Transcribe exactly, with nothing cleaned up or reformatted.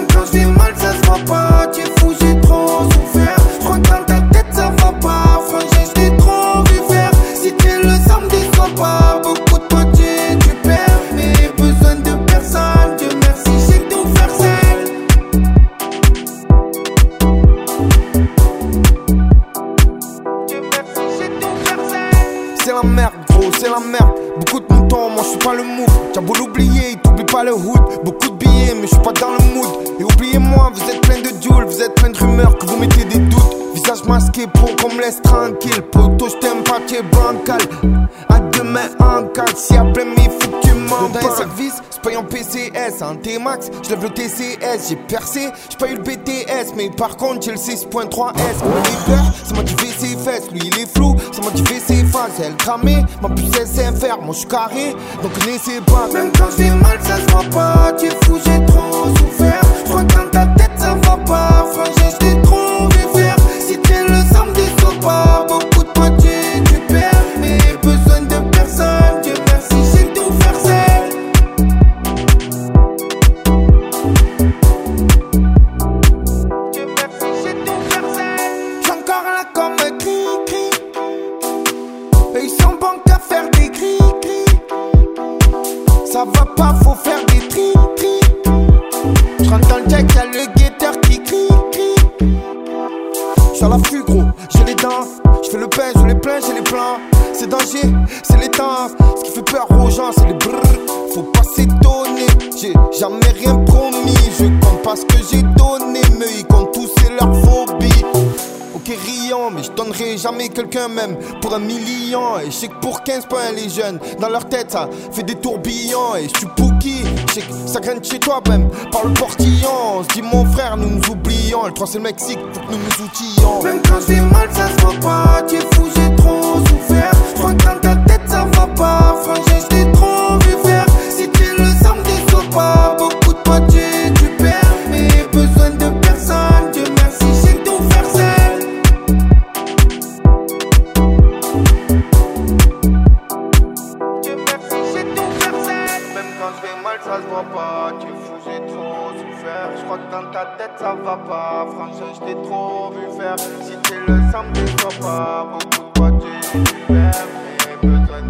Même quand je vais mal, ça se voit pas. Tu es fou, j'ai trop souffert. Je crois que dans ta tête, ça va pas. Frangin, je t'ai trop vu faire. Si t'es le sang, déçois pas. Beaucoup de potiers, tu perds. Mais besoin de personne. Dieu merci, j'ai tout faire seul. Dieu merci, j'ai tout faire seul. C'est la merde, gros, c'est la merde. Beaucoup de moutons, moi je suis pas le move. T'as beau l'oublier, t'oublies pas le hood. Beaucoup de billets, mais je suis pas dans le mood. Et oubliez-moi, vous êtes plein de joules, vous êtes plein de rumeurs, que vous mettez des doutes. Visage masqué, pro qu'on me laisse tranquille. Poto, je t'aime pas, t'es bancal. À demain en calme, si à plein mais faut que tu m'en parles. Dans un service, j'paye en P C S, en T-Max, j'lève le T C S. J'ai percé, j'paye le B T S, mais par contre j'ai le six point trois S. Comme il peur, c'est moi qui fais ses fesses, lui il est flou, c'est moi qui fais ses phases. Elle cramée, ma puce elle sait faire, moi j'suis carré, donc laissez pas. Même quand je vais mal, ça se voit pas. Tu es fou, j'ai trop souffert. Je crois que dans ta tête, ça va pas. Frangin, je t'ai trop vu faire. Si t'es le sang, déçois pas. Beaucoup de potiers, tu perds. Mais besoin de personne. Dieu merci, j'ai tout faire seul. Dieu merci, j'ai tout faire seul. J'suis encore là comme un cri-cri. Et ils sont bons qu'à faire des cris-cris. Ça va pas, faut faire des tri-tri. J'rentre dans le jack, y'a le guetteur qui crie, crie. J'suis à l'affût gros, j'ai les dents. J'fais le pain, je les plains, j'ai les plans. C'est danger, c'est les temps. Ce qui fait peur aux gens, c'est les brrr. Faut pas s'étonner, j'ai jamais rien promis. Je compte pas ce que j'ai donné, mais ils comptent tous, c'est leur phobie. Ok riant, mais je donnerai jamais quelqu'un même pour un million. Et je sais que pour quinze points les jeunes, dans leur tête ça fait des tourbillons. Et je suis Pookie, je sais que ça graine chez toi même par le portillon. On se dit mon frère, nous nous oublions. Le trois c'est le Mexique, faut que nous nous outillions. Même quand je vais mal, ça se voit pas. Tu es fou, j'ai trop souffert. Je crois que dans ta tête ça va pas. Frangin, je t'ai trop vu faire. Si t'es le sang, déçois pas. Beaucoup de potiers, tu perds. Mais besoin de personne. Dieu merci, j'ai tout faire seul. Dieu merci, j'ai tout faire seul. Même quand je vais mal, ça se voit pas. Tu es fou, j'ai trop souffert. Je crois que dans ta tête ça va pas. Frangin, je t'ai trop vu faire. Si t'es le sang, déçois pas. Beaucoup de potiers, tu perds. Mais besoin